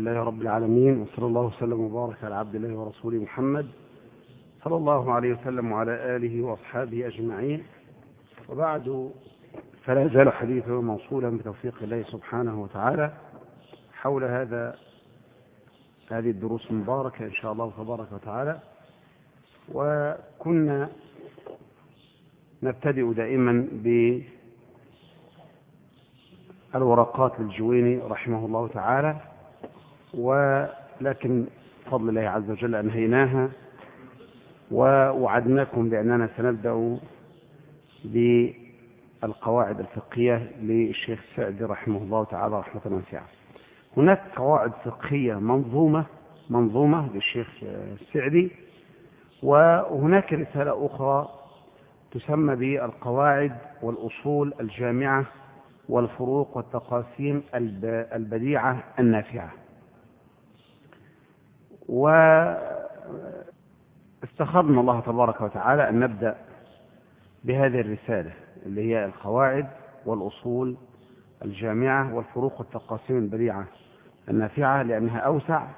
لله رب العالمين، وصلى الله وسلم وبارك على عبد الله ورسوله محمد صلى الله عليه وسلم وعلى آله وأصحابه أجمعين. وبعد، فلا يزال حديثه موصولا بتوفيق الله سبحانه وتعالى حول هذه الدروس المباركة إن شاء الله تبارك وتعالى. وكنا نبتدئ دائما بالورقات للجويني رحمه الله تعالى، ولكن بفضل الله عز وجل أنهيناها، ووعدناكم بأننا سنبدأ بالقواعد الفقهية للشيخ السعدي رحمه الله تعالى رحمة واسعة. هناك قواعد فقهية منظومة للشيخ السعدي، وهناك رسالة أخرى تسمى بالقواعد والأصول الجامعة والفروق والتقاسيم البديعة النافعة. واستخرنا الله تبارك وتعالى أن نبدأ بهذه الرسالة اللي هي القواعد والأصول الجامعة والفروق والتقاسيم البديعة النافعة، لأنها أوسع.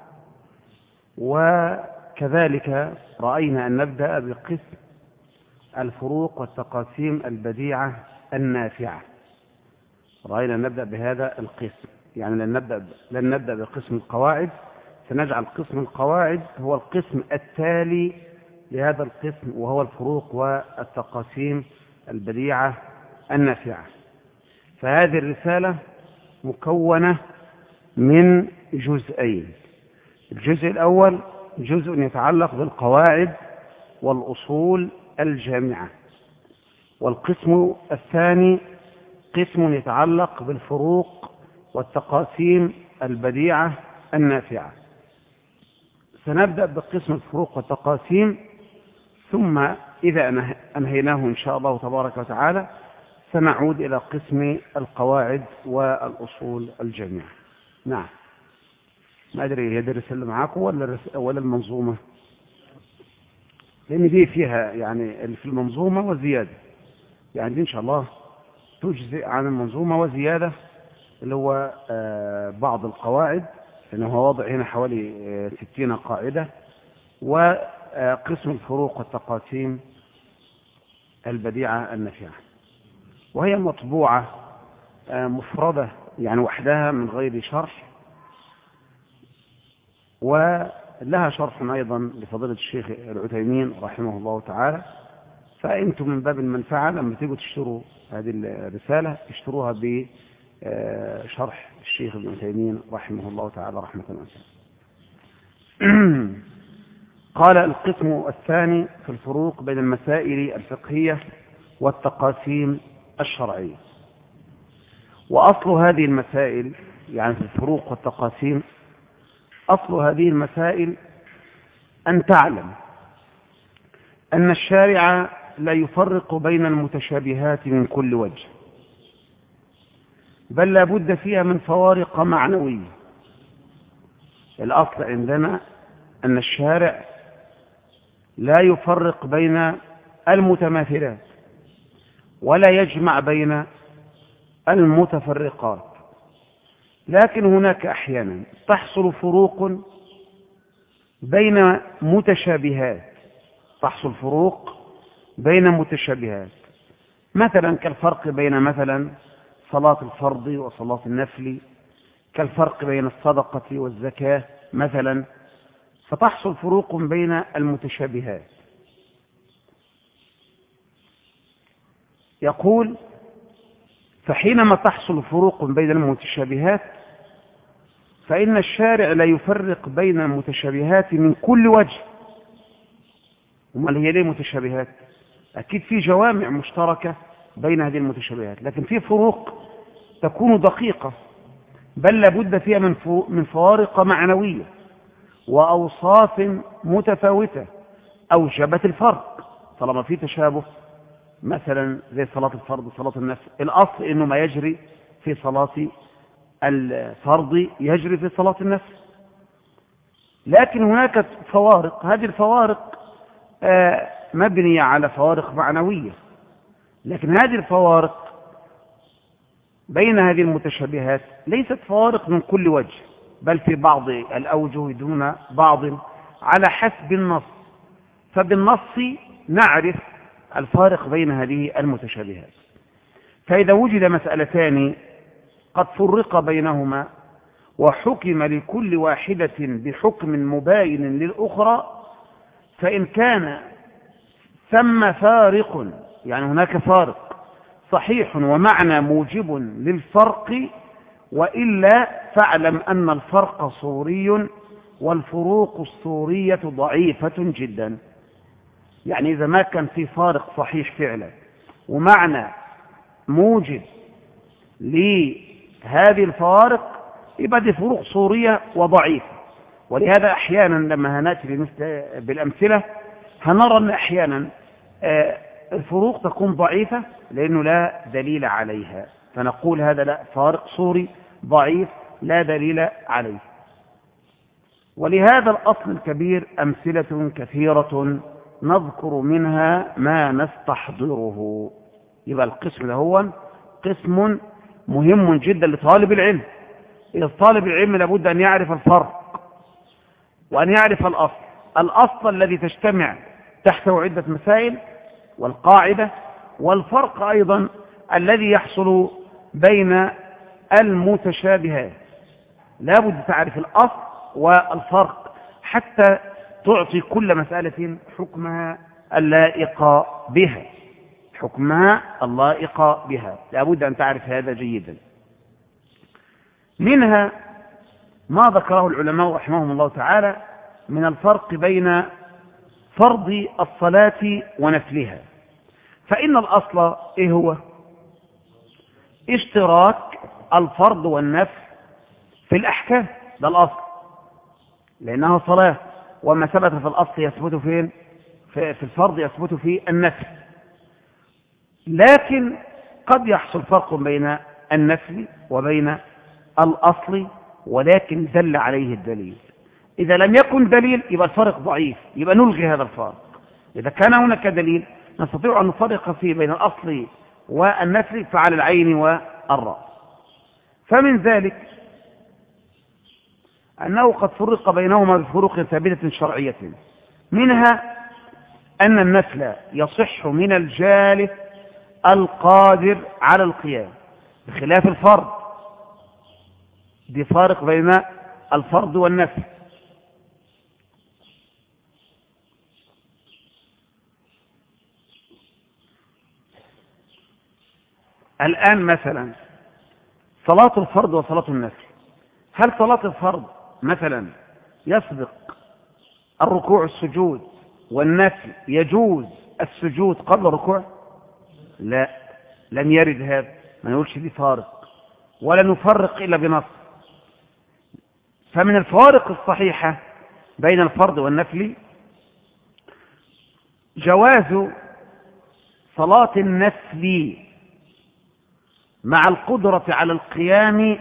وكذلك رأينا أن نبدأ بقسم الفروق والتقاسيم البديعة النافعة، رأينا أن نبدأ بهذا القسم، يعني لن نبدأ بقسم القواعد، سنجعل قسم القواعد هو القسم التالي لهذا القسم، وهو الفروق والتقاسيم البديعة النافعة. فهذه الرسالة مكونة من جزئين. الجزء الأول جزء يتعلق بالقواعد والأصول الجامعة، والقسم الثاني قسم يتعلق بالفروق والتقاسيم البديعة النافعة. سنبدأ بقسم الفروق والتقاسيم، ثم إذا أنهيناه إن شاء الله تبارك وتعالى سنعود إلى قسم القواعد والأصول الجامعة. نعم، ما أدري يدرس اللي معاكم ولا المنظومة، لأن دي فيها يعني في المنظومة وزيادة، يعني دي إن شاء الله تجزئ عن المنظومة وزيادة، اللي هو بعض القواعد، لأنه هو واضع هنا حوالي 60 قاعدة، وقسم الفروق والتقاسيم البديعة النافعة. وهي مطبوعة مفردة يعني وحدها من غير شرح، ولها شرح أيضا لفضيلة الشيخ العثيمين رحمه الله تعالى. فأنتم من باب المنفعة لما تيجوا تشتروا هذه الرسالة اشتروها بشرح الشيخ ابن عثيمين رحمه الله تعالى رحمة واسعة. قال: القسم الثاني في الفروق بين المسائل الفقهية والتقاسيم الشرعية. وأصل هذه المسائل، يعني في الفروق والتقاسيم، أصل هذه المسائل أن تعلم أن الشارع لا يفرق بين المتشابهات من كل وجه، بل لا بد فيها من فوارق معنوية. الأصل عندنا أن الشارع لا يفرق بين المتماثلات ولا يجمع بين المتفرقات، لكن هناك أحيانا تحصل فروق بين متشابهات، مثلا كالفرق بين مثلا صلاة الفرض وصلاة النفل، كالفرق بين الصدقة والزكاة مثلا، فتحصل فروق بين المتشابهات. يقول: فحينما تحصل فروق بين المتشابهات فإن الشارع لا يفرق بين المتشابهات من كل وجه. وما هي ليه متشابهات؟ أكيد في جوامع مشتركة بين هذه المتشابهات، لكن في فروق تكون دقيقة، بل لابد فيها من فوارق معنوية وأوصاف متفاوتة أوجبت الفرق. طالما في تشابه مثلا زي صلاة الفرض وصلاة النفل، الأصل إنه ما يجري في صلاة الفرض يجري في صلاة النفل، لكن هناك فوارق، هذه الفوارق مبنية على فوارق معنوية، لكن هذه الفوارق بين هذه المتشابهات ليست فوارق من كل وجه، بل في بعض الأوجه دون بعض على حسب النص. فبالنص نعرف الفارق بين هذه المتشابهات. فإذا وجد مسألتان قد فرق بينهما وحكم لكل واحدة بحكم مباين للأخرى، فإن كان ثم فارق، يعني هناك فارق صحيح ومعنى موجب للفرق، وإلا فاعلم أن الفرق صوري والفروق الصورية ضعيفة جدا. يعني إذا ما كان في فارق صحيح فعلا ومعنى موجب لهذه الفوارق، يبقى دي فروق صورية وضعيفة. ولهذا أحيانا لما هنأتي بالأمثلة هنرى أن أحيانا الفروق تكون ضعيفة لأنه لا دليل عليها، فنقول هذا لا، فارق صوري ضعيف لا دليل عليه. ولهذا الأصل الكبير أمثلة كثيرة نذكر منها ما نستحضره. يبقى القسم ده هو قسم مهم جدا لطالب العلم. إذا طالب العلم لابد أن يعرف الفرق وأن يعرف الأصل الذي تجتمع تحته عدة مسائل، والقاعدة، والفرق أيضا الذي يحصل بين المتشابهات. لابد تعرف الأصل والفرق حتى تعطي كل مسألة حكمها اللائق بها، حكمها اللائق بها. لابد أن تعرف هذا جيدا. منها ما ذكره العلماء رحمهم الله تعالى من الفرق بين فرض الصلاة ونفلها. فإن الأصل إيه هو؟ اشتراك الفرض والنفل في الأحكام، ده الأصل، لأنها صلاة، وما ثبت في الأصل يثبت فين؟ في الفرض يثبت في النفل. لكن قد يحصل فرق بين النفل وبين الأصل، ولكن دل عليه الدليل. إذا لم يكن دليل يبقى الفرق ضعيف، يبقى نلغي هذا الفرق. إذا كان هناك دليل نستطيع أن نفرق فيه بين الأصل والنفل فعلى العين والرأس. فمن ذلك أنه قد فرق بينهما بفروق ثابتة شرعية، منها أن النفل يصح من الجالس القادر على القيام بخلاف الفرض. دي فارق بين الفرض والنفل. الآن مثلا صلاة الفرض وصلاة النفل، هل صلاة الفرض مثلا يسبق الركوع السجود، والنفل يجوز السجود قبل الركوع؟ لا، لم يرد هذا، ما نقولش دي فارق ولا نفرق إلا بنص. فمن الفوارق الصحيحة بين الفرض والنفل جواز صلاة النفل مع القدرة على القيام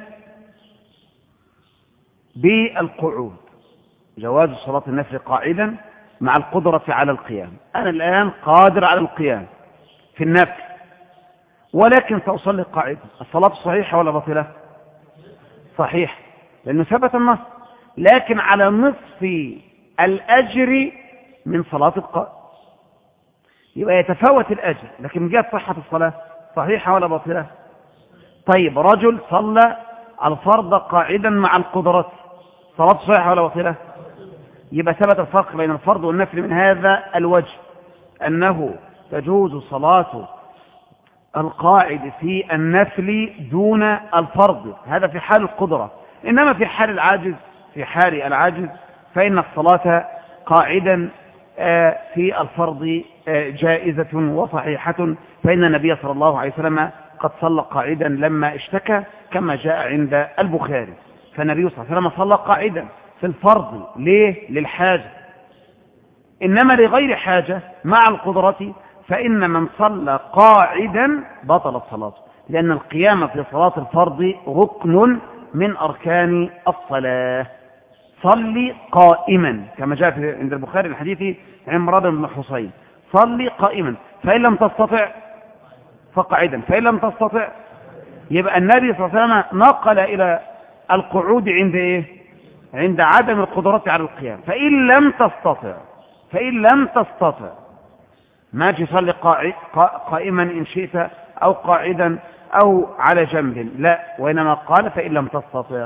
بالقعود، جواز صلاة النفل قاعدا مع القدرة على القيام. أنا الآن قادر على القيام في النفل ولكن سأصلي قاعدا، الصلاة صحيحة ولا باطلة؟ صحيح، لأنه ثبت النص، لكن على نصف الأجر من صلاة القائم، يبقى يتفاوت الأجر، لكن من جهة صحة الصلاة صحيحة ولا باطلة؟ طيب رجل صلى الفرض قاعدا مع القدرة، صلاة صحيحة ولا باطلة؟ يبقى ثبت الفرق بين الفرض والنفل من هذا الوجه، أنه تجوز صلاة القاعد في النفل دون الفرض، هذا في حال القدرة. إنما في حال العاجز فإن الصلاة قاعدا في الفرض جائزة وصحيحة، فإن النبي صلى الله عليه وسلم قد صلى قاعدا لما اشتكى كما جاء عند البخاري. فالنبي صلى الله عليه وسلم صلى قاعدا في الفرض، ليه؟ للحاجة. إنما لغير حاجة مع القدرة فإن من صلى قاعدا بطلت صلاته، لأن القيام في صلاة الفرض ركن من أركان الصلاة. صلي قائما كما جاء عند البخاري الحديث عمران بن حسين، صلي قائما، فإن لم تستطع فقعدا، فإن لم تستطع. يبقى النبي صلى الله عليه وسلم نقل إلى القعود عند إيه؟ عند عدم القدرة على القيام. فإن لم تستطع ما تصلي قائما إن شئت أو قاعدا أو على جنب، لا، وإنما قال فإن لم تستطع.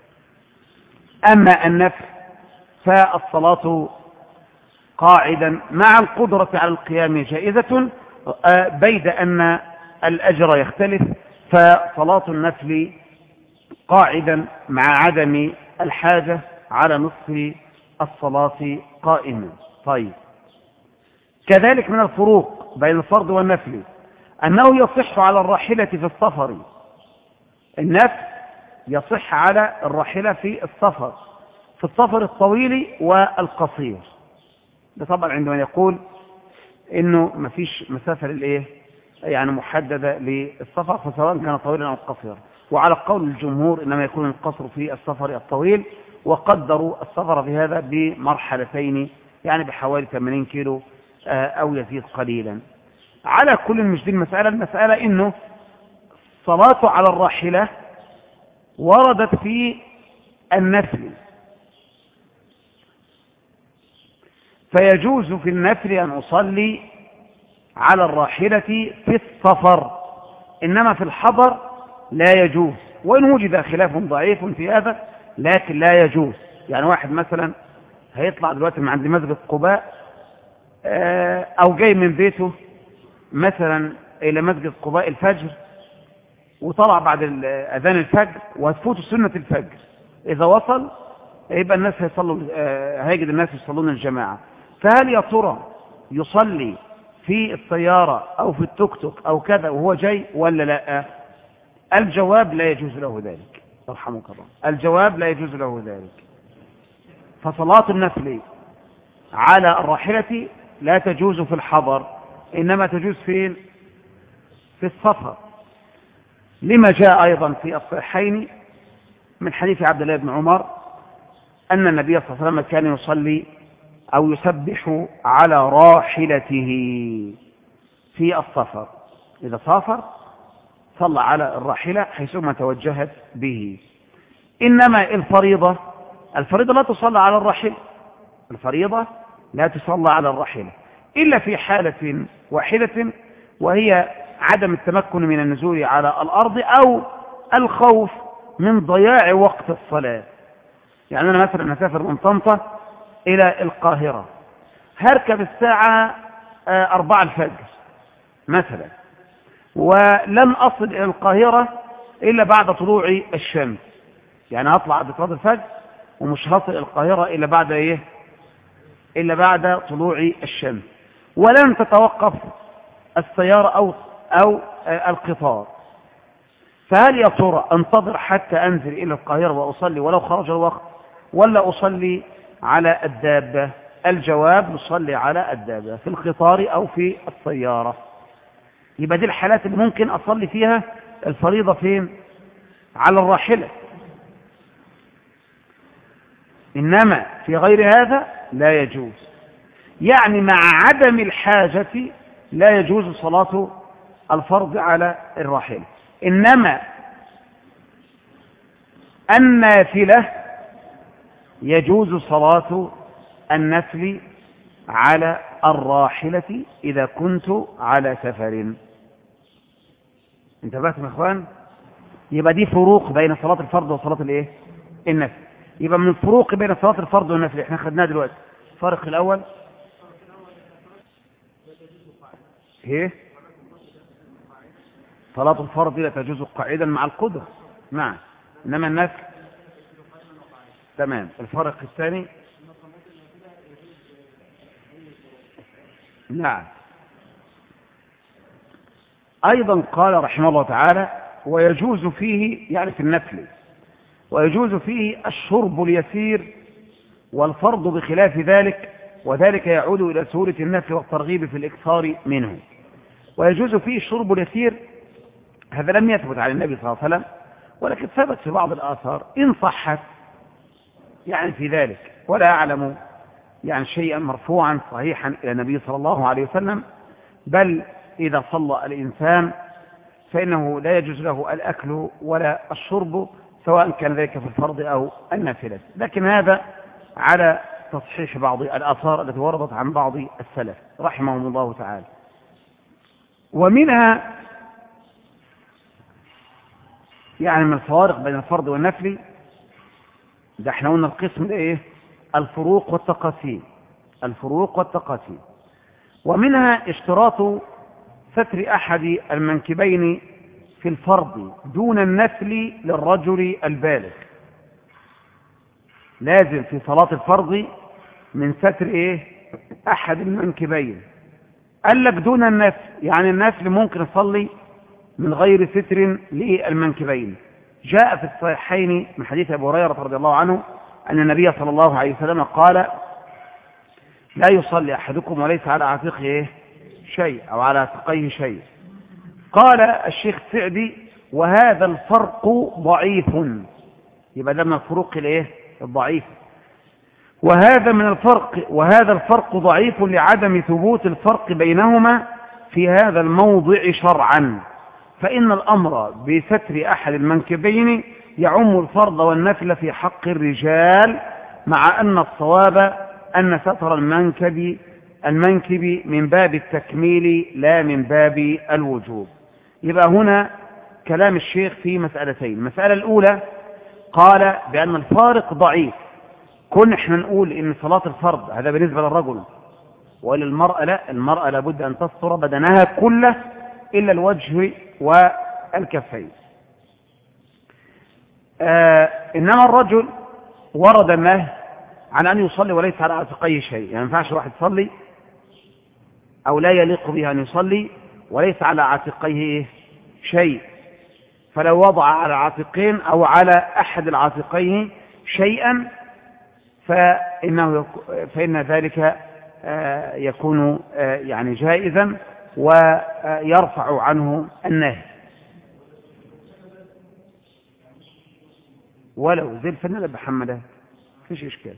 أما النفل فالصلاة قاعدا مع القدرة على القيام جائزة، بيد أن الأجر يختلف، فصلاة النفل قاعدا مع عدم الحاجة على نصف الصلاة قائما. طيب، كذلك من الفروق بين الفرض والنفل أنه يصح على الراحلة في السفر. النفل يصح على الراحلة في السفر الطويل والقصير. ده طبعا عندما يقول إنه ما فيش مسافة للإيه يعني محددة للسفر، فسواء كان طويلا أو قصيرا. وعلى قول الجمهور إنما يكون القصر في السفر الطويل، وقدروا السفر في هذا بمرحلتين، يعني بحوالي 80 كيلو أو يزيد قليلا. على كل مش دي المسألة إنه صلاة على الراحلة وردت في النفل، فيجوز في النفل أن أصلي على الراحلة في السفر، إنما في الحضر لا يجوز، وإن وجد خلاف ضعيف في هذا لكن لا يجوز. يعني واحد مثلا هيطلع دلوقتي من عند مسجد قباء أو جاي من بيته مثلا إلى مسجد قباء الفجر، وطلع بعد أذان الفجر وهتفوت سنة الفجر، إذا وصل يبقى الناس هيجد الناس يصلون الجماعة. فهل يا ترى يصلي في السيارة أو في التوك توك أو كذا وهو جاي ولا لا؟ الجواب لا يجوز له ذلك، رحمك الله. الجواب لا يجوز له ذلك. فصلاة النفل على الراحلة لا تجوز في الحضر، إنما تجوز في السفر، لما جاء أيضا في الصحيحين من حديث عبد الله بن عمر أن النبي صلى الله عليه وسلم كان يصلي أو يسبح على راحلته في السفر. إذا سافر صلى على الراحلة حيثما توجهت به. إنما الفريضة لا تصلى على الراحلة، الفريضة لا تصلى على الراحلة إلا في حالة واحدة، وهي عدم التمكن من النزول على الأرض أو الخوف من ضياع وقت الصلاة. يعني أنا مثلا أسافر من طنطا إلى القاهرة، هركب الساعة 4 الفجر مثلا، ولن أصل إلى القاهرة إلا بعد طلوع الشمس. يعني هطلع بصلاة الفجر ومش هصل إلى القاهرة إلا بعد إيه؟ إلا بعد طلوع الشمس، ولن تتوقف السيارة أو القطار. فهل يا ترى انتظر حتى أنزل إلى القاهرة وأصلي ولو خرج الوقت، ولا أصلي على الدابة؟ الجواب نصلي على الدابة في القطار أو في السيارة. يبقى دي الحالات اللي ممكن أصلي فيها الفريضة فين؟ على الراحلة. إنما في غير هذا لا يجوز، يعني مع عدم الحاجة لا يجوز صلاة الفرض على الراحلة. إنما النافلة يجوز صلاة النفل على الراحلة إذا كنت على سفر. انتبهتم يا اخوان؟ يبقى دي فروق بين صلاة الفرض وصلاة الايه؟ النفل. يبقى من الفروق بين صلاة الفرض والنفل احنا خدناه دلوقتي. الفرق الأول ايه؟ صلاة الفرض لا تجوز قاعدا مع القدرة، نعم، إنما النفل تمام. الفرق الثاني نعم، أيضا قال رحمه الله تعالى ويجوز فيه، يعني في النفل، ويجوز فيه الشرب اليسير والفرض بخلاف ذلك، وذلك يعود إلى سهولة النفل والترغيب في الإكثار منه. ويجوز فيه الشرب اليسير، هذا لم يثبت عن النبي صلى الله عليه وسلم، ولكن ثبت في بعض الآثار إن صحت يعني في ذلك، ولا أعلم يعني شيئا مرفوعا صحيحا إلى النبي صلى الله عليه وسلم. بل إذا صلى الإنسان فإنه لا يجوز له الأكل ولا الشرب سواء كان ذلك في الفرض أو النافلة. لكن هذا على تصحيح بعض الآثار التي وردت عن بعض السلف رحمهم الله تعالى. ومنها يعني من الفوارق بين الفرض والنفل، ده احنا قلنا القسم ده ايه؟ الفروق والتقاسيم. الفروق والتقاسيم. ومنها اشتراط ستر أحد المنكبين في الفرض دون النفل للرجل البالغ. لازم في صلاة الفرض من ستر ايه؟ أحد المنكبين. قال لك دون النفل، يعني النفل ممكن يصلي من غير ستر للمنكبين. جاء في الصحيحين من حديث أبي هريرة رضي الله عنه أن النبي صلى الله عليه وسلم قال: لا يصلي أحدكم وليس على عاتقه شيء أو على عاتقيه شيء. قال الشيخ السعدي: وهذا الفرق ضعيف. يبقى ده من الفروق الايه؟ الضعيف. وهذا الفرق ضعيف لعدم ثبوت الفرق بينهما في هذا الموضع شرعا، فإن الأمر بستر أحد المنكبين يعم الفرض والنفل في حق الرجال، مع أن الصواب أن ستر المنكب من باب التكميل لا من باب الوجوب. يبقى هنا كلام الشيخ في مسألتين. المسألة الأولى قال بأن الفارق ضعيف. كنا احنا نقول إن صلاة الفرض هذا بالنسبة للرجل، وللمرأة لا، المرأة لابد أن تستر بدنها كله إلا الوجه والكفين. إنما الرجل ورد النهي عن أن يصلي وليس على عاتقيه شيء. يعني ما ينفعش واحد يصلي أو لا يليق به أن يصلي وليس على عاتقيه شيء، فلو وضع على عاتقين أو على أحد العاتقين شيئا فإن ذلك يكون يعني جائزا ويرفع عنه النهي. ولو زي الفنانة بحمدها فيش إشكال.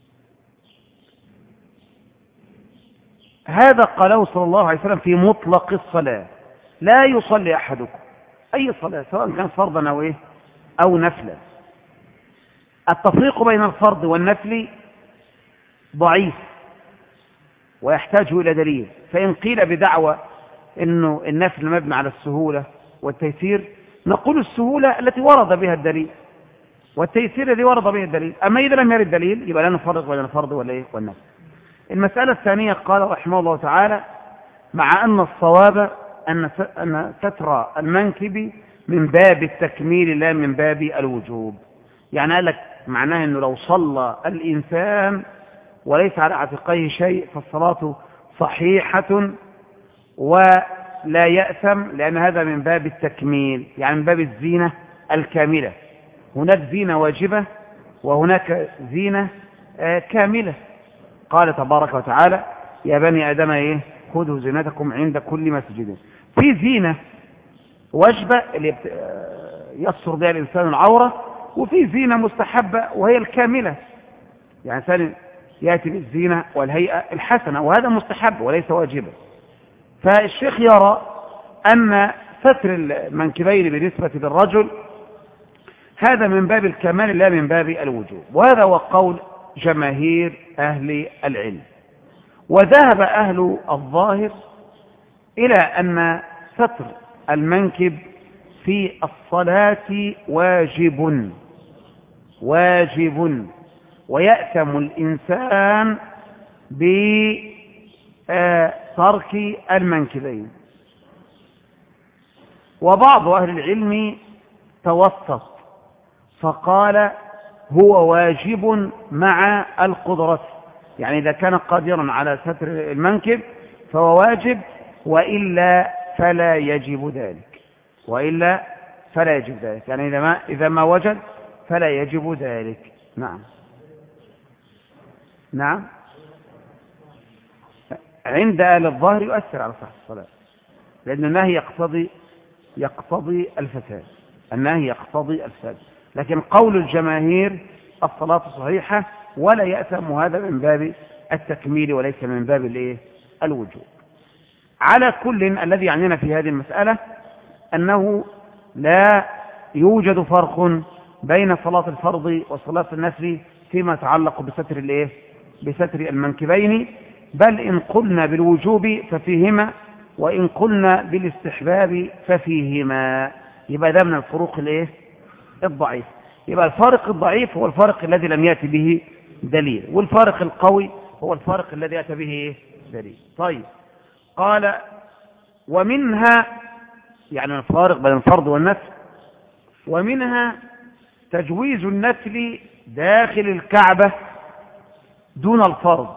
هذا قاله صلى الله عليه وسلم في مطلق الصلاة: لا يصلي أحدكم أي صلاة سواء كان فرضا أو نفلا. التفريق بين الفرض والنفل ضعيف ويحتاج إلى دليل. فإن قيل بدعوى إنه النفل مبني على السهولة والتيسير، نقول السهولة التي ورد بها الدليل والتيسير الذي ورد به الدليل. أما إذا لم يرد دليل يبقى لا نفرق بين الفرض والنفل. المسألة الثانية قال رحمه الله تعالى: مع أن الصواب أن ستر المنكب من باب التكميل لا من باب الوجوب. يعني قال لك معناه أنه لو صلى الإنسان وليس على عاتقيه شيء فالصلاة صحيحة ولا يأثم، لأن هذا من باب التكميل، يعني من باب الزينة الكاملة. هناك زينة واجبة وهناك زينة كاملة. قال تبارك وتعالى: يا بني آدم خذوا زينتكم عند كل مسجد. في زينة واجبة اللي يستر بها الإنسان العورة، وفي زينة مستحبة وهي الكاملة، يعني ثاني يأتي بالزينة والهيئة الحسنة، وهذا مستحب وليس واجبا. فالشيخ يرى أن ستر المنكبين بالنسبة للرجل هذا من باب الكمال لا من باب الوجوب، وهذا هو قول جماهير أهل العلم. وذهب أهل الظاهر إلى أن ستر المنكب في الصلاة واجب ويأثم الإنسان بترك المنكبين. وبعض أهل العلم توسط فقال هو واجب مع القدرة، يعني إذا كان قادرا على ستر المنكب فهو واجب، وإلا فلا يجب ذلك. يعني إذا ما وجد فلا يجب ذلك. نعم عند أهل الظاهر يؤثر على صحة الصلاة، لأن النهي يقتضي الفساد. لكن قول الجماهير الصلاة صحيحة ولا يأثم، هذا من باب التكميل وليس من باب الوجوب. على كل الذي يعنينا في هذه المسألة أنه لا يوجد فرق بين صلاة الفرض وصلاة النفل فيما يتعلق بستر الايه؟ بستر المنكبين، بل إن قلنا بالوجوب ففيهما، وإن قلنا بالاستحباب ففيهما. يبقى ده من الفروق الايه؟ الضعيف. يبقى الفارق الضعيف هو الفارق الذي لم يأتي به دليل، والفارق القوي هو الفارق الذي يأتي به إيه؟ دليل. طيب، قال ومنها، يعني الفارق بين الفرض والنفل، ومنها تجويز النفل داخل الكعبة دون الفرض.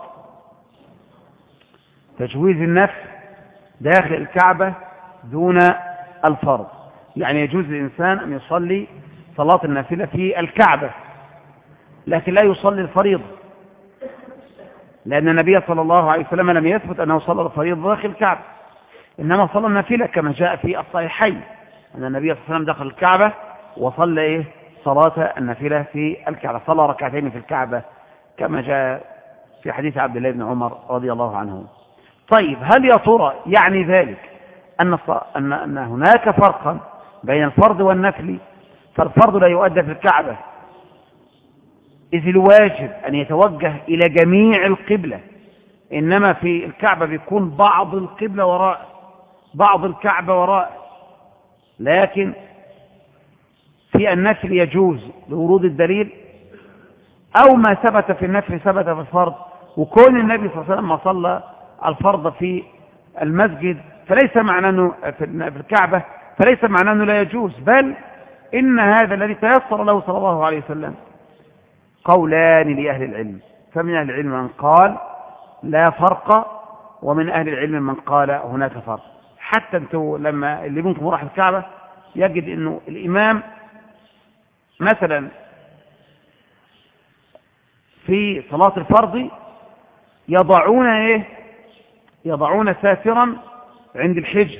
تجويز النفل داخل الكعبة دون الفرض، يعني يجوز للإنسان أن يصلي صلاة النافلة في الكعبة، لكن لا يصلي الفريضة، لأن النبي صلى الله عليه وسلم لم يثبت أنه صلى الفريضة داخل الكعبة، إنما صلى النافلة كما جاء في الصحيحين أن النبي صلى الله عليه وسلم دخل الكعبة وصلى إيه؟ صلاة النافلة في الكعبة، صلى ركعتين في الكعبة كما جاء في حديث عبد الله بن عمر رضي الله عنه. طيب، هل يا ترى يعني ذلك أن هناك فرقا بين الفرض والنفل، فالفرض لا يؤدى في الكعبة إذ الواجب أن يتوجه إلى جميع القبلة، إنما في الكعبة بيكون بعض القبلة وراء، بعض الكعبة وراء، لكن في النفل يجوز لورود الدليل، أو ما ثبت في النفل ثبت في الفرض، وكون النبي صلى الله عليه وسلم ما صلى الفرض في المسجد فليس معناه أنه في الكعبة فليس معناه أنه لا يجوز، بل إن هذا الذي تيسر له صلى الله عليه وسلم. قولان لأهل العلم، فمن أهل العلم من قال لا فرق، ومن أهل العلم من قال هناك فرق. حتى أنتوا لما اللي منكم راح الكعبة يجد أنه الإمام مثلا في صلاة الفرض يضعون إيه؟ يضعون ساترا عند الحجر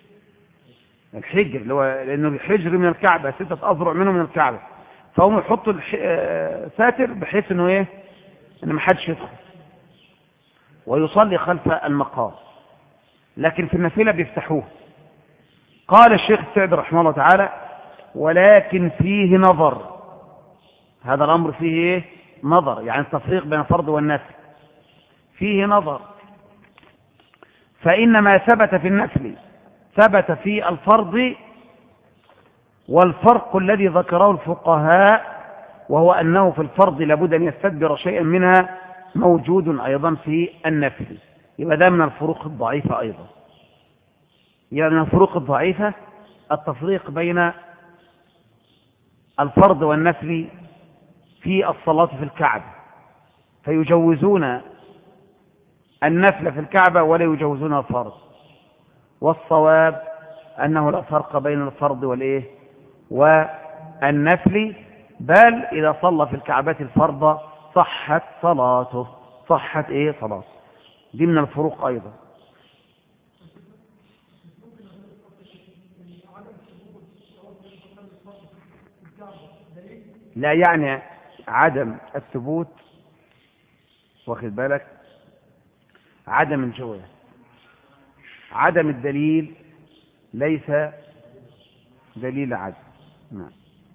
اللي هو لأنه الحجر من الكعبة 6 أذرع منه من الكعبة، فهم يحطوا ساتر بحيث أنه إيه؟ أنه ما حدش يدخل ويصلي خلف المقام، لكن في النافلة بيفتحوه. قال الشيخ السعدي رحمه الله تعالى ولكن فيه نظر، هذا الأمر فيه إيه؟ نظر، يعني التفريق بين الفرض والنفل فيه نظر، فإن ما ثبت في النفل ثبت في الفرض، والفرق الذي ذكره الفقهاء وهو أنه في الفرض لابد أن يستدبر شيئا منها موجود أيضا في النفل. يبقى ده من الفروق الضعيفة أيضا. يبقى من الفروق الضعيفة التفريق بين الفرض والنفل في الصلاة في الكعبة، فيجوزون النفل في الكعبة ولا يجوزون الفرض، والصواب أنه لا فرق بين الفرض والإيه؟ والنفل، بل إذا صلى في الكعبة الفرض صحت صلاته، صحت إيه؟ صلاته. دي من الفروق أيضا. لا يعني عدم الثبوت، واخد بالك، عدم الجواز، عدم الدليل ليس دليل عدم. نعم.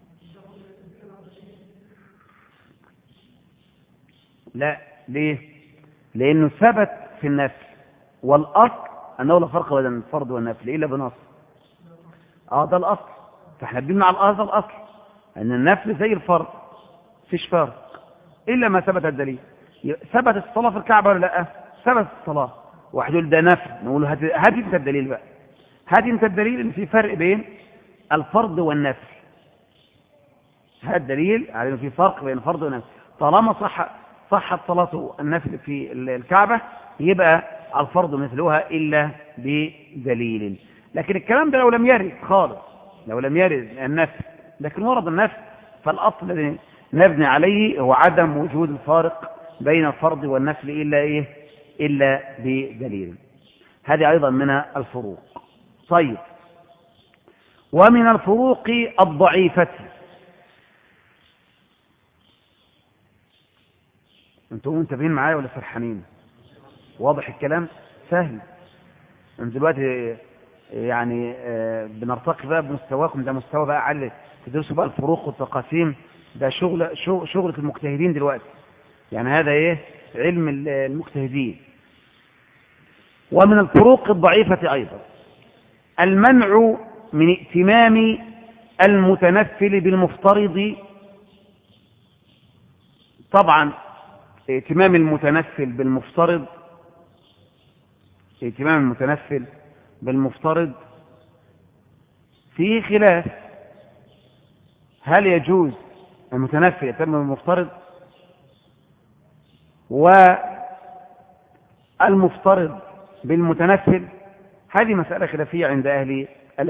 لا، ليه؟ لأنه ثبت في النفل، والأصل أنه لا فرق بين الفرض والنفل إلا بنص. ده الأصل، فاحنا بنبني على هذا الأصل أن النفل زي الفرض فيش فرق إلا ما ثبت الدليل. ثبت الصلاة في الكعبة ولا لا؟ ثبت الصلاة، واحد يقول ده نفل، نقول له هات انت الدليل بقى، هات انت الدليل ان في فرق بين الفرض والنفل، هات دليل على انه في فرق بين الفرض والنفل. طالما صحت صلاة النفل في الكعبة يبقى الفرض مثلها إلا بدليل. لكن الكلام ده لو لم يرد خالص، لو لم يرد النفل، لكن ورد النفل، فالأصل الذي نبني عليه هو عدم وجود الفارق بين الفرض والنفل إلا بدليل. هذه أيضا من الفروق. طيب، ومن الفروق الضعيفة، انتم منتبهين معايا ولا فرحانين؟ واضح الكلام؟ سهل. انتم دلوقتي يعني بنرتقي بقى بمستواكم، ده مستوى بقى عالي، تدرسوا بقى الفروق والتقاسيم، ده شغلة المجتهدين دلوقتي، يعني هذا ايه علم المجتهدين. ومن الفروق الضعيفة أيضا المنع من ائتمام المتنفل بالمفترض. طبعا ائتمام المتنفل بالمفترض فيه خلاف، هل يجوز المتنفل يتم بالمفترض والمفترض بالمتنفل؟ هذه مسألة خلافية عند أهل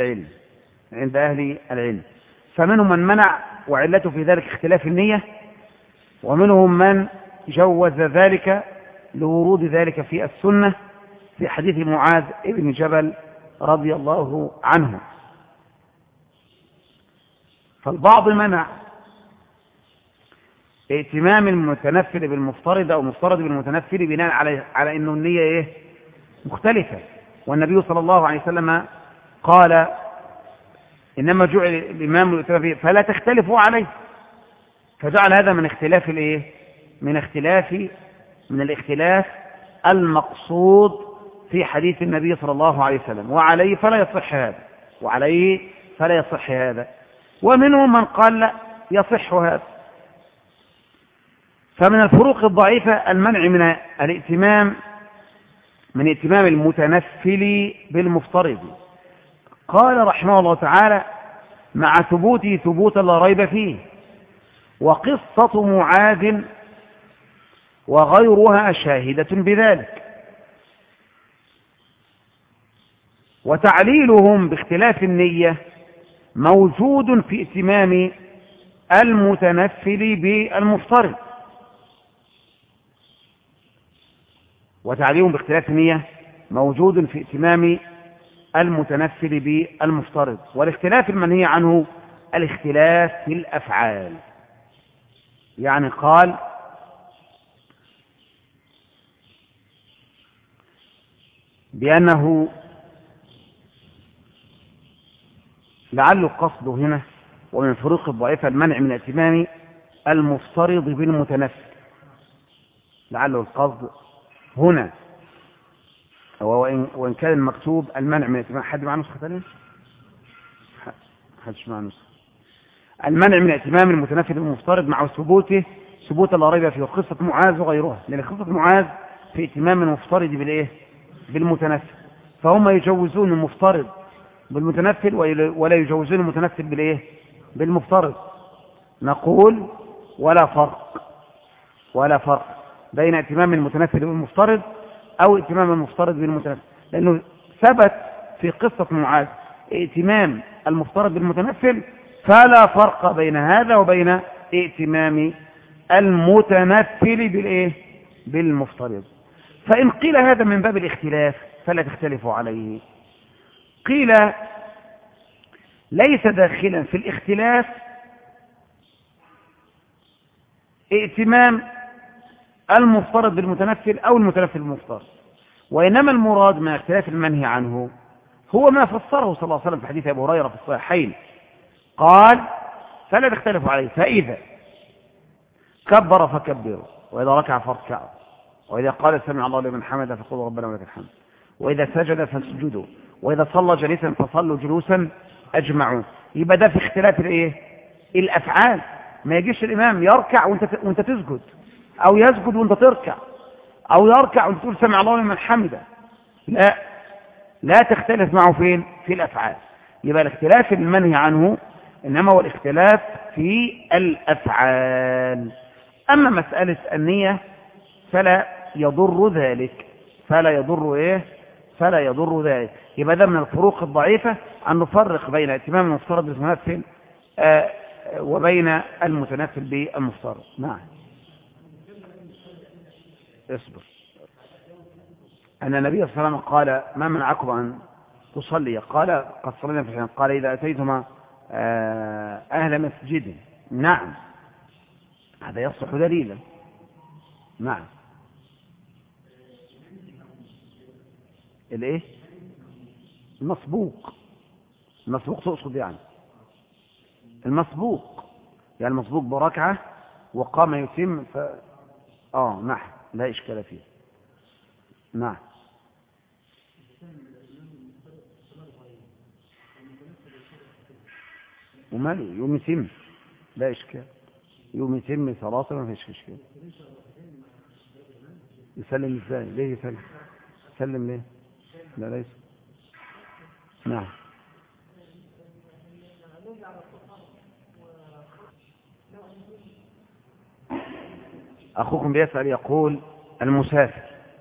العلم. فمنهم من منع وعلته في ذلك اختلاف النية، ومنهم من جوز ذلك لورود ذلك في السنة في حديث معاذ بن جبل رضي الله عنه. فالبعض منع ائتمام المتنفل بالمفترض أو المفترض بالمتنفل بناء على أنه النية إيه مختلفة، والنبي صلى الله عليه وسلم قال إنما جعل الإمام ليؤتم به فلا تختلفوا عليه، فجعل هذا من الاختلاف المقصود في حديث النبي صلى الله عليه وسلم، وعليه فلا يصح هذا. ومنهم من قال لا يصح هذا. فمن الفروق الضعيفة المنع من ائتمام المتنفل بالمفترض. قال رحمه الله تعالى مع ثبوته ثبوتا لا ريب فيه، وقصة معاذ وغيرها شاهدة بذلك، وتعليلهم باختلاف النية موجود في ائتمام المتنفل بالمفترض. وتعليلهم باختلاف النية موجود في ائتمام المتنفل بالمفترض. والاختلاف المنهي عنه الاختلاف في الأفعال، يعني قال بأنه لعل قصده هنا ومن الفروق الضعيفة المنع من ائتمام المفترض بالمتنفل، لعله القصد هنا، وإن كان المكتوب المنع من ائتمام. حد معه نسخة ثانية؟ حدش معه نسخة. المنع من ائتمام المتنفل بالمفترض مع ثبوت لا ريب فيه، قصة معاذ وغيرها، لأن قصة معاذ في ائتمام المفترض بالمتنفل، فهم يجوزون المفترض بالمتنفل ولا يجوزون المتنفل بالمفترض. نقول ولا فرق بين ائتمام المتنفل بالمفترض أو ائتمام المفترض بالمتنفل، لأنه ثبت في قصة معاذ ائتمام المفترض بالمتنفل، فلا فرق بين هذا وبين ائتمام المتنفل بالمفترض. فإن قيل هذا من باب الاختلاف فلا تختلفوا عليه. قيل ليس داخلا في الاختلاف ائتمام المفترض بالمتنفل أو المتنفل بالمفترض، وإنما المراد من اختلاف المنهي عنه هو ما فسره صلى الله عليه وسلم في حديث أبي هريرة في الصحيحين، قال فلا تختلفوا عليه، فإذا كبر فكبروا، وإذا ركع فاركعوا، وإذا قال سمع الله لمن حمده فقولوا ربنا ولك الحمد، وإذا سجد فاسجدوا، وإذا صلى جليسا فصلوا جلوسا أجمعوا. يبقى ده في اختلاف الأفعال. ما يجيش الإمام يركع وانت تسجد، أو يسجد وانت تركع، أو يركع وانت تقول سمع الله لمن حمده. لا تختلف معه فين؟ في الأفعال. يبقى الاختلاف المنهي عنه إنما هو الاختلاف في الأفعال. أما مسألة النية فلا يضر ذلك، فلا يضر ذلك. يبقى ده من الفروق الضعيفة أن نفرق بين ائتمام المفترض بالمتنفل وبين المتنفل بالمفترض. نعم. اصبر. أن النبي صلى الله عليه وسلم قال ما منعكم أن تصلي؟ قال قد صلينا في الحين. قال إذا أتيتما أهل مسجد. نعم، هذا يصح دليلا. نعم. الايه؟ المسبوق تقصد يعني المسبوق، يعني المسبوق بركعة وقام يتم نعم لا إشكال فيه. نعم وماله يوم يتم لا إشكال، يوم يتم صلاته ما فيش إشكال. يسلم ازاي؟ ليه يسلم؟ يسلم ليه؟ لا ليس. نعم أخوكم بيسأل يقول المسافر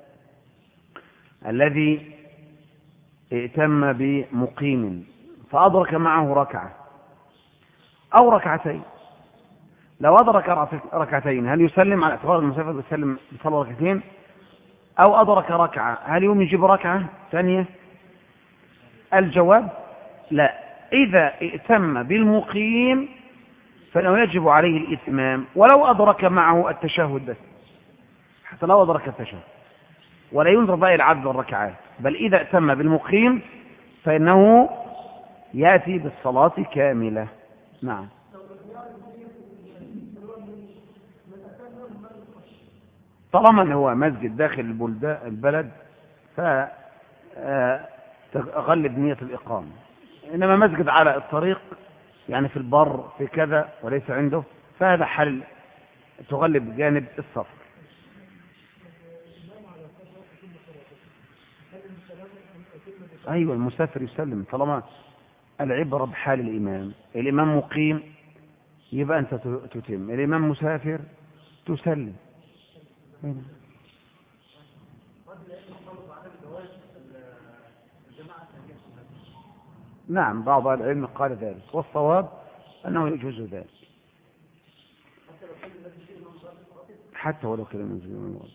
الذي ائتم بمقيم فأدرك معه ركعة أو ركعتين، لو أدرك ركعتين هل يسلم على اعتبار المسافر يسلم بصلاة ركعتين، أو أدرك ركعة هل يوم يجيب ركعة ثانية؟ الجواب لا. إذا ائتم بالمقيم فإنه يجب عليه الإتمام ولو أدرك معه التشهد بس، حتى لو أدرك التشهد، ولا ينظر بقى العدد والركعات، بل إذا ائتم بالمقيم فإنه يأتي بالصلاة كاملة. نعم طالما هو مسجد داخل البلد فتغلب نية الإقامة، إنما مسجد على الطريق يعني في البر في كذا وليس عنده، فهذا حل تغلب جانب السفر. أيوة المسافر يسلم طالما العبرة بحال الإمام. الإمام مقيم يبقى أنت تتم، الإمام مسافر تسلم. نعم بعض العلم قال ذلك، والصواب أنه يجوز ذلك حتى ولو كان منزل من الوضع.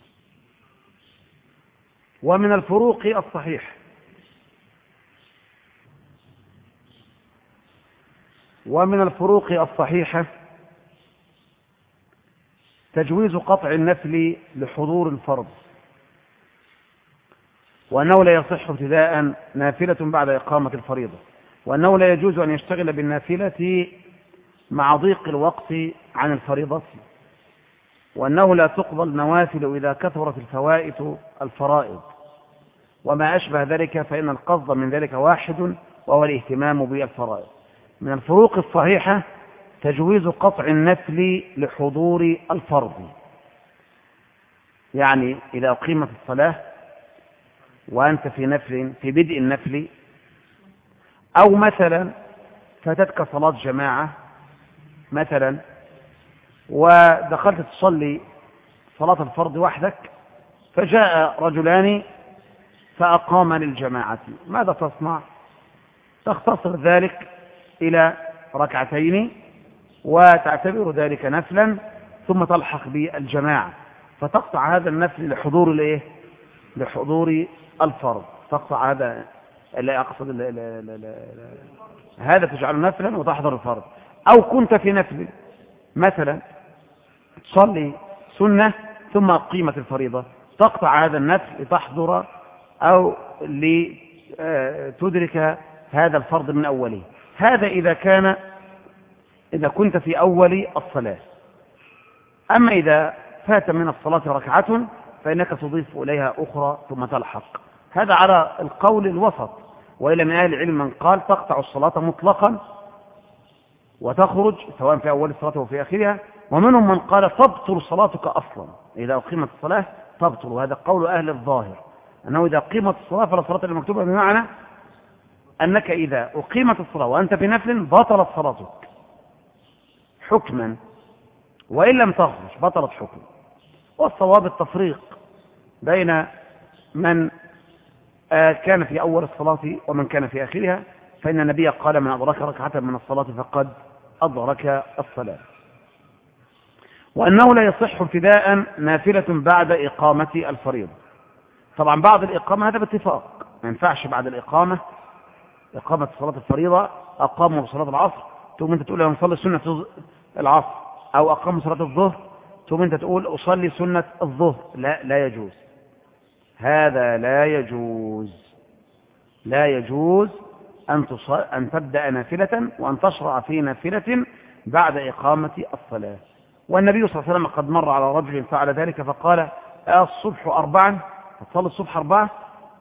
ومن الفروق الصحيح الصحيحة تجويز قطع النفل لحضور الفرض، وأنه لا يصح ابتداء نافلة بعد إقامة الفريضة، وأنه لا يجوز أن يشتغل بالنافلة مع ضيق الوقت عن الفريضة، وأنه لا تقبل نوافل إذا كثرت الفوائت الفرائض، وما أشبه ذلك، فإن القصد من ذلك واحد وهو الاهتمام بالفرائض. من الفروق الصحيحة تجويز قطع النفل لحضور الفرض، يعني إذا أقيمت الصلاة وأنت في بدء النفل، أو مثلا فاتتك صلاة جماعة مثلا ودخلت تصلي صلاة الفرض وحدك، فجاء رجلان فأقام للجماعة، ماذا تصنع؟ تختصر ذلك إلى ركعتين وتعتبر ذلك نفلا ثم تلحق بالجماعة، فتقطع هذا النفل لحضور الفرض، تقطع هذا لا أقصد هذا تجعله نفلا وتحضر الفرض. أو كنت في نفل مثلا تصلي سنة ثم قيمة الفريضة، تقطع هذا النفل لتحضر أو لتدرك هذا الفرض من أوله. هذا إذا كنت في أول الصلاة. أما إذا فات من الصلاة ركعة فإنك تضيف إليها أخرى ثم تلحق. هذا على القول الوسط، وإلى من أهل العلم من قال تقطع الصلاة مطلقا وتخرج سواء في أول الصلاة وفي آخرها، ومنهم من قال تبطل صلاتك أصلا إذا أقيمت الصلاة تبطل، وهذا قول أهل الظاهر أنه إذا قيمت الصلاة فلا صلاة المكتوبة، بمعنى أنك إذا أقيمت الصلاة وأنت في نفل بطلت صلاتك حكما، وإن لم تخرج بطلت حكما. والصواب التفريق بين من كان في أول الصلاة ومن كان في آخرها، فإن النبي قال من أدرك ركعة من الصلاة فقد أدرك الصلاة. وأنه لا يصح ابتداء نافلة بعد إقامة الفريضة. طبعا بعد الإقامة هذا باتفاق، ما ينفعش بعد إقامة صلاة الفريضة أقاموا صلاة العصر ثم أنت تقول أنا أصلي سنة العصر، أو أقاموا صلاة الظهر ثم أنت تقول أصلي سنة الظهر. لا يجوز هذا، لا يجوز أن تبدأ نافلة وأن تشرع في نافلة بعد إقامة الصلاة. والنبي صلى الله عليه وسلم قد مر على رجل فعل ذلك فقال الصبح 4 فتصلي الصبح 4.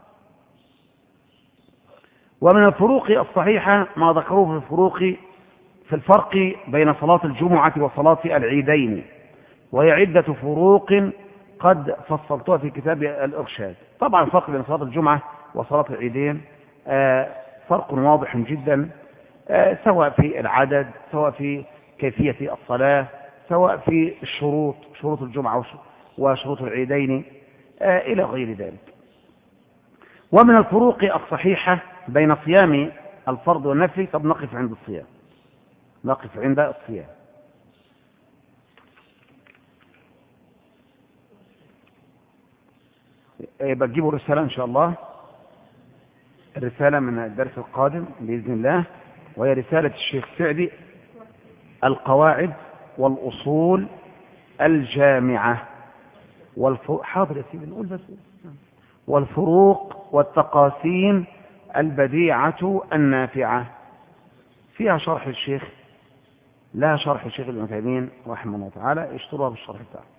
ومن الفروق الصحيحة ما ذكروه في الفرق بين صلاة الجمعة وصلاة العيدين، وهي عدة فروق قد فصلتها في كتاب الإرشاد. طبعا الفرق بين صلاة الجمعة وصلاة العيدين فرق واضح جدا، سواء في العدد، سواء في كيفية الصلاة، سواء في شروط الجمعة وشروط العيدين إلى غير ذلك. ومن الفروق الصحيحة بين صيام الفرض والنفل، طب نقف عند الصيام. بتجيبوا رسالة إن شاء الله، الرسالة من الدرس القادم بإذن الله، وهي رسالة الشيخ سعدي القواعد والأصول الجامعة حاضر يا سيدي نقول بس، والفروق والتقاسيم البديعة النافعة. فيها شرح الشيخ، لا شرح الشيخ ابن عثيمين رحمه الله تعالى، اشتروها بالشرح بتاعه.